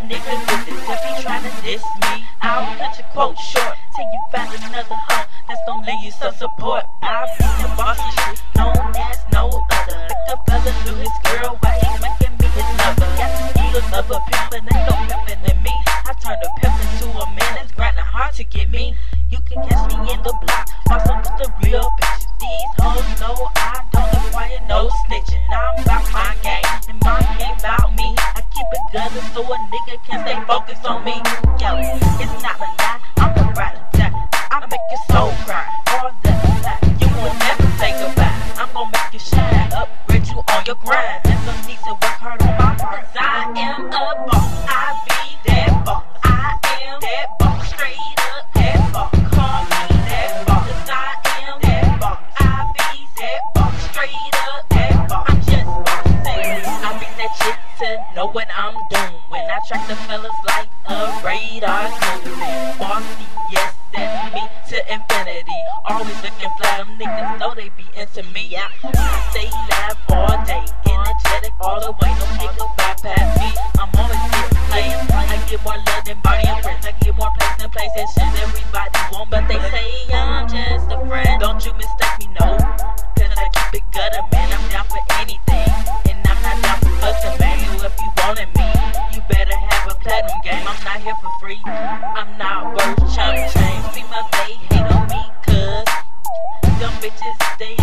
nigga with this. If you tryna diss me, I'll cut your quote short till you find another hoe that's gon' lend you some support. I'll be the boss and shit, known as no other. Like a fella knew his girl, why he making me his lover. Got the skills of a pimp, but ain't no pimpin' in me. I turn a pimp into a man that's grinding hard to get me. You can catch me in the block, bustin' with the real bitch. These hoes know I don't require no snitching. I'm about my game, and my game about me. I keep it gutter so a nigga can stay focused on me. Yo, it's not a lie, I'm the ride or die. I'll make your soul cry, all the time. You will never say goodbye. I'm gon' make you shine, upgrade you on your grind. There's no need to work hard on my part. 'Cause I am a boss, I be that boss. I am that boss, straight up that boss. Call me that boss, 'cause I am that boss. I be that boss, straight up that boss. I'm just bossing. I beat that chick to know what I'm doing. When I track the fellas like a radar moving. Bossy, yes, that's me to infinity. Always looking fly, them niggas know they be into me. I stay live all day, energetic all the way. No nigga bypass me. I'm always getting playing. I get more love than body and friends. I get more place than places. Shit everybody want, but they say I'm just a friend. Don't you mistake me, no. 'Cause I keep it gutter, man. I'm down for anything, and I'm not down for fussing, man. If you wanted me, you better have a platinum game. I'm not here for free. I'm not worth chump change. Females, they hate on me 'cause them bitches, they